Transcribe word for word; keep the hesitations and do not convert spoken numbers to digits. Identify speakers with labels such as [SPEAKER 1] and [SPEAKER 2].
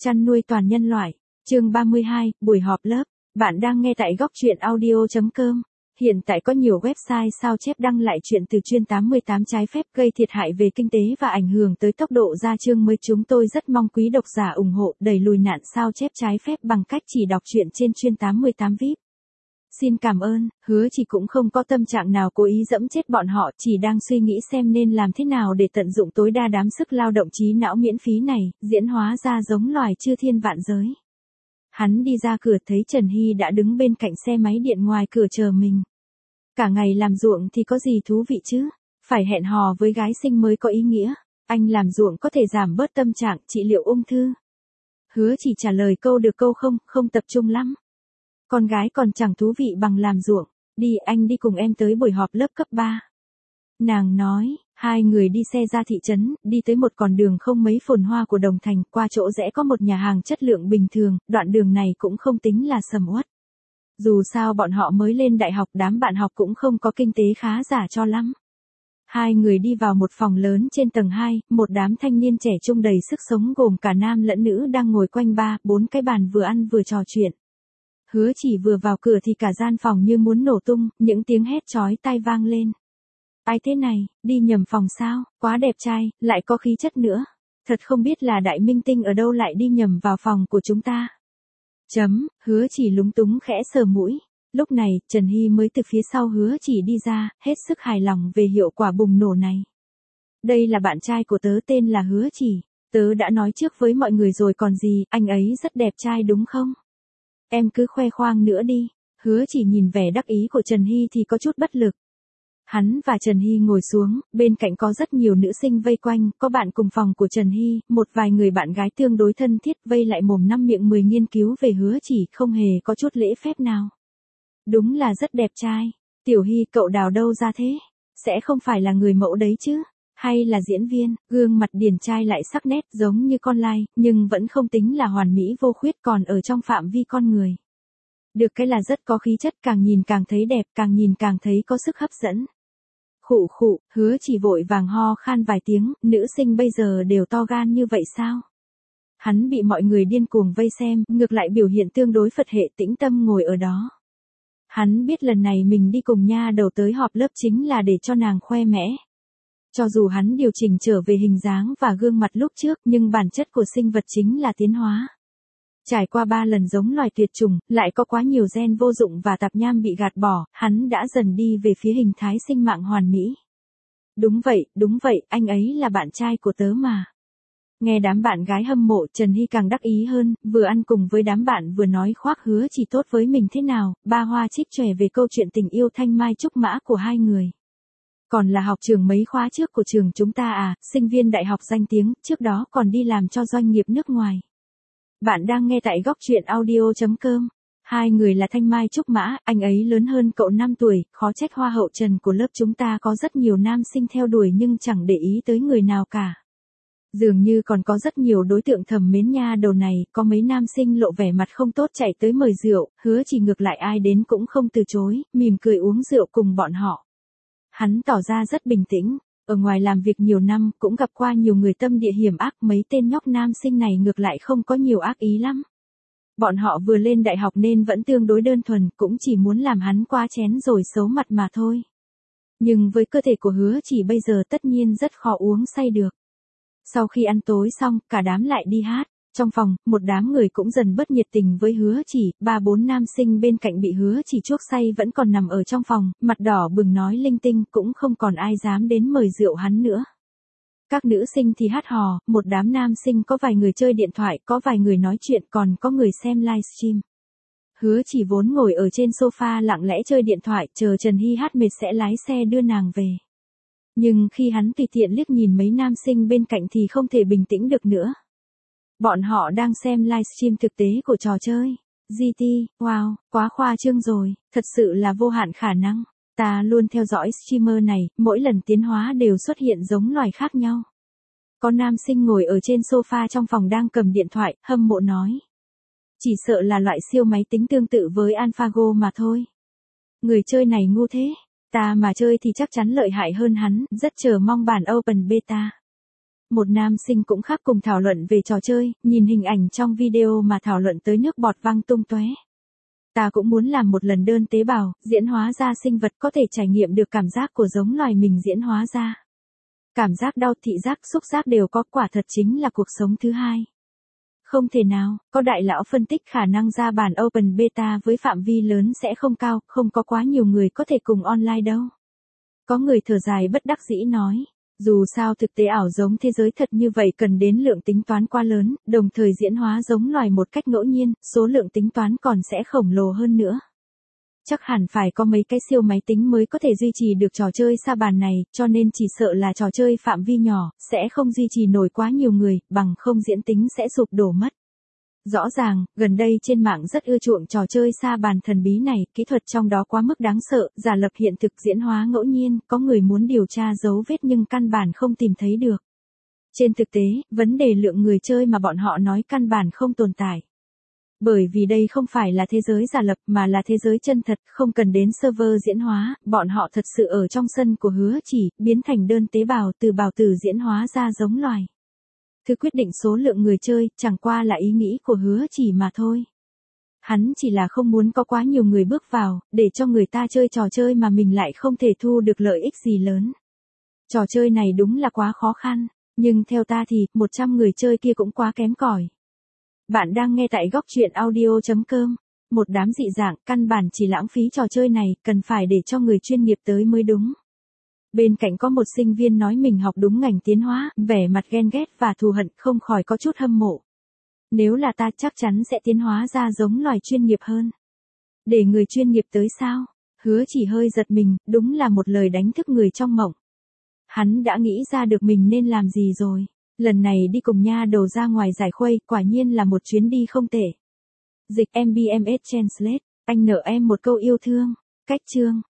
[SPEAKER 1] Chăn nuôi toàn nhân loại. Chương ba mươi hai, buổi họp lớp. Bạn đang nghe tại góc truyện audio chấm com. Hiện tại có nhiều website sao chép đăng lại chuyện từ chuyên tám mươi tám trái phép gây thiệt hại về kinh tế và ảnh hưởng tới tốc độ ra chương mới. Chúng tôi rất mong quý độc giả ủng hộ đẩy lùi nạn sao chép trái phép bằng cách chỉ đọc truyện trên chuyên tám mươi tám vi ai pi. Xin cảm ơn, hứa chỉ cũng không có tâm trạng nào cố ý dẫm chết bọn họ, chỉ đang suy nghĩ xem nên làm thế nào để tận dụng tối đa đám sức lao động trí não miễn phí này, diễn hóa ra giống loài chư thiên vạn giới. Hắn đi ra cửa thấy Trần Hy đã đứng bên cạnh xe máy điện ngoài cửa chờ mình. Cả ngày làm ruộng thì có gì thú vị chứ, phải hẹn hò với gái xinh mới có ý nghĩa, anh làm ruộng có thể giảm bớt tâm trạng, trị liệu ung thư. Hứa chỉ trả lời câu được câu không, không tập trung lắm. Con gái còn chẳng thú vị bằng làm ruộng, đi anh đi cùng em tới buổi họp lớp cấp ba. Nàng nói, hai người đi xe ra thị trấn, đi tới một con đường không mấy phồn hoa của Đồng Thành, qua chỗ rẽ có một nhà hàng chất lượng bình thường, đoạn đường này cũng không tính là sầm uất. Dù sao bọn họ mới lên đại học, đám bạn học cũng không có kinh tế khá giả cho lắm. Hai người đi vào một phòng lớn trên tầng hai, một đám thanh niên trẻ trung đầy sức sống gồm cả nam lẫn nữ đang ngồi quanh ba, bốn cái bàn vừa ăn vừa trò chuyện. Hứa chỉ vừa vào cửa thì cả gian phòng như muốn nổ tung, những tiếng hét chói tai vang lên. Ai thế này, đi nhầm phòng sao, quá đẹp trai, lại có khí chất nữa. Thật không biết là đại minh tinh ở đâu lại đi nhầm vào phòng của chúng ta. Chấm, hứa chỉ lúng túng khẽ sờ mũi. Lúc này, Trần Hy mới từ phía sau hứa chỉ đi ra, hết sức hài lòng về hiệu quả bùng nổ này. Đây là bạn trai của tớ tên là Hứa Chỉ. Tớ đã nói trước với mọi người rồi còn gì, anh ấy rất đẹp trai đúng không? Em cứ khoe khoang nữa đi. Hứa Chỉ nhìn vẻ đắc ý của Trần Hy thì có chút bất lực. Hắn và Trần Hy ngồi xuống, bên cạnh có rất nhiều nữ sinh vây quanh, có bạn cùng phòng của Trần Hy, một vài người bạn gái tương đối thân thiết vây lại mồm năm miệng mười nghiên cứu về Hứa Chỉ, không hề có chút lễ phép nào. Đúng là rất đẹp trai. Tiểu Hy cậu đào đâu ra thế? Sẽ không phải là người mẫu đấy chứ? Hay là diễn viên? Gương mặt điển trai lại sắc nét giống như con lai, nhưng vẫn không tính là hoàn mỹ vô khuyết, còn ở trong phạm vi con người. Được cái là rất có khí chất, càng nhìn càng thấy đẹp, càng nhìn càng thấy có sức hấp dẫn. Khụ khụ, Hứa chỉ vội vàng ho khan vài tiếng, nữ sinh bây giờ đều to gan như vậy sao? Hắn bị mọi người điên cuồng vây xem, ngược lại biểu hiện tương đối Phật hệ tĩnh tâm ngồi ở đó. Hắn biết lần này mình đi cùng nha đầu tới họp lớp chính là để cho nàng khoe mẽ. Cho dù hắn điều chỉnh trở về hình dáng và gương mặt lúc trước, nhưng bản chất của sinh vật chính là tiến hóa. Trải qua ba lần giống loài tuyệt chủng, lại có quá nhiều gen vô dụng và tạp nham bị gạt bỏ, hắn đã dần đi về phía hình thái sinh mạng hoàn mỹ. Đúng vậy, đúng vậy, anh ấy là bạn trai của tớ mà. Nghe đám bạn gái hâm mộ, Trần Hy càng đắc ý hơn, vừa ăn cùng với đám bạn vừa nói khoác Hứa Chỉ tốt với mình thế nào, ba hoa trích chòe về câu chuyện tình yêu thanh mai trúc mã của hai người. Còn là học trường mấy khóa trước của trường chúng ta à, sinh viên đại học danh tiếng, trước đó còn đi làm cho doanh nghiệp nước ngoài. Bạn đang nghe tại góc truyện audio chấm com. Hai người là thanh mai trúc mã, anh ấy lớn hơn cậu năm tuổi, khó trách hoa hậu Trần của lớp chúng ta có rất nhiều nam sinh theo đuổi nhưng chẳng để ý tới người nào cả. Dường như còn có rất nhiều đối tượng thầm mến nha đầu này, có mấy nam sinh lộ vẻ mặt không tốt chạy tới mời rượu, Hứa chỉ ngược lại ai đến cũng không từ chối, mỉm cười uống rượu cùng bọn họ. Hắn tỏ ra rất bình tĩnh, ở ngoài làm việc nhiều năm, cũng gặp qua nhiều người tâm địa hiểm ác, mấy tên nhóc nam sinh này ngược lại không có nhiều ác ý lắm. Bọn họ vừa lên đại học nên vẫn tương đối đơn thuần, cũng chỉ muốn làm hắn qua chén rồi xấu mặt mà thôi. Nhưng với cơ thể của Hứa Chỉ bây giờ tất nhiên rất khó uống say được. Sau khi ăn tối xong, cả đám lại đi hát. Trong phòng, một đám người cũng dần bớt nhiệt tình với Hứa Chỉ, ba bốn nam sinh bên cạnh bị Hứa Chỉ chuốc say vẫn còn nằm ở trong phòng, mặt đỏ bừng nói linh tinh, cũng không còn ai dám đến mời rượu hắn nữa. Các nữ sinh thì hát hò, một đám nam sinh có vài người chơi điện thoại, có vài người nói chuyện, còn có người xem livestream. Hứa Chỉ vốn ngồi ở trên sofa lặng lẽ chơi điện thoại, chờ Trần Hy hát mệt sẽ lái xe đưa nàng về. Nhưng khi hắn tùy tiện liếc nhìn mấy nam sinh bên cạnh thì không thể bình tĩnh được nữa. Bọn họ đang xem livestream thực tế của trò chơi. giê tê, wow, quá khoa trương rồi, thật sự là vô hạn khả năng. Ta luôn theo dõi streamer này, mỗi lần tiến hóa đều xuất hiện giống loài khác nhau. Có nam sinh ngồi ở trên sofa trong phòng đang cầm điện thoại, hâm mộ nói. Chỉ sợ là loại siêu máy tính tương tự với AlphaGo mà thôi. Người chơi này ngu thế. Ta mà chơi thì chắc chắn lợi hại hơn hắn, rất chờ mong bản Open Beta. Một nam sinh cũng khác cùng thảo luận về trò chơi, nhìn hình ảnh trong video mà thảo luận tới nước bọt văng tung tóe. Ta cũng muốn làm một lần đơn tế bào, diễn hóa ra sinh vật có thể trải nghiệm được cảm giác của giống loài mình diễn hóa ra. Cảm giác đau thị giác, xúc giác đều có, quả thật chính là cuộc sống thứ hai. Không thể nào, có đại lão phân tích khả năng ra bản Open Beta với phạm vi lớn sẽ không cao, không có quá nhiều người có thể cùng online đâu. Có người thở dài bất đắc dĩ nói, dù sao thực tế ảo giống thế giới thật như vậy cần đến lượng tính toán quá lớn, đồng thời diễn hóa giống loài một cách ngẫu nhiên, số lượng tính toán còn sẽ khổng lồ hơn nữa. Chắc hẳn phải có mấy cái siêu máy tính mới có thể duy trì được trò chơi sa bàn này, cho nên chỉ sợ là trò chơi phạm vi nhỏ, sẽ không duy trì nổi quá nhiều người, bằng không diễn tính sẽ sụp đổ mất. Rõ ràng, gần đây trên mạng rất ưa chuộng trò chơi sa bàn thần bí này, kỹ thuật trong đó quá mức đáng sợ, giả lập hiện thực diễn hóa ngẫu nhiên, có người muốn điều tra dấu vết nhưng căn bản không tìm thấy được. Trên thực tế, vấn đề lượng người chơi mà bọn họ nói căn bản không tồn tại. Bởi vì đây không phải là thế giới giả lập mà là thế giới chân thật, không cần đến server diễn hóa, bọn họ thật sự ở trong sân của Hứa Chỉ, biến thành đơn tế bào từ bào tử diễn hóa ra giống loài. Thứ quyết định số lượng người chơi, chẳng qua là ý nghĩ của Hứa Chỉ mà thôi. Hắn chỉ là không muốn có quá nhiều người bước vào, để cho người ta chơi trò chơi mà mình lại không thể thu được lợi ích gì lớn. Trò chơi này đúng là quá khó khăn, nhưng theo ta thì, một trăm người chơi kia cũng quá kém cỏi. Bạn đang nghe tại góc truyện audio chấm com. Một đám dị dạng, căn bản chỉ lãng phí trò chơi này, cần phải để cho người chuyên nghiệp tới mới đúng. Bên cạnh có một sinh viên nói mình học đúng ngành tiến hóa, vẻ mặt ghen ghét và thù hận, không khỏi có chút hâm mộ. Nếu là ta chắc chắn sẽ tiến hóa ra giống loài chuyên nghiệp hơn. Để người chuyên nghiệp tới sao? Hứa Chỉ hơi giật mình, đúng là một lời đánh thức người trong mộng. Hắn đã nghĩ ra được mình nên làm gì rồi. Lần này đi cùng nha đầu ra ngoài giải khuây, quả nhiên là một chuyến đi không tệ. Dịch em bê em ét Translate, anh nợ em một câu yêu thương. Cách chương.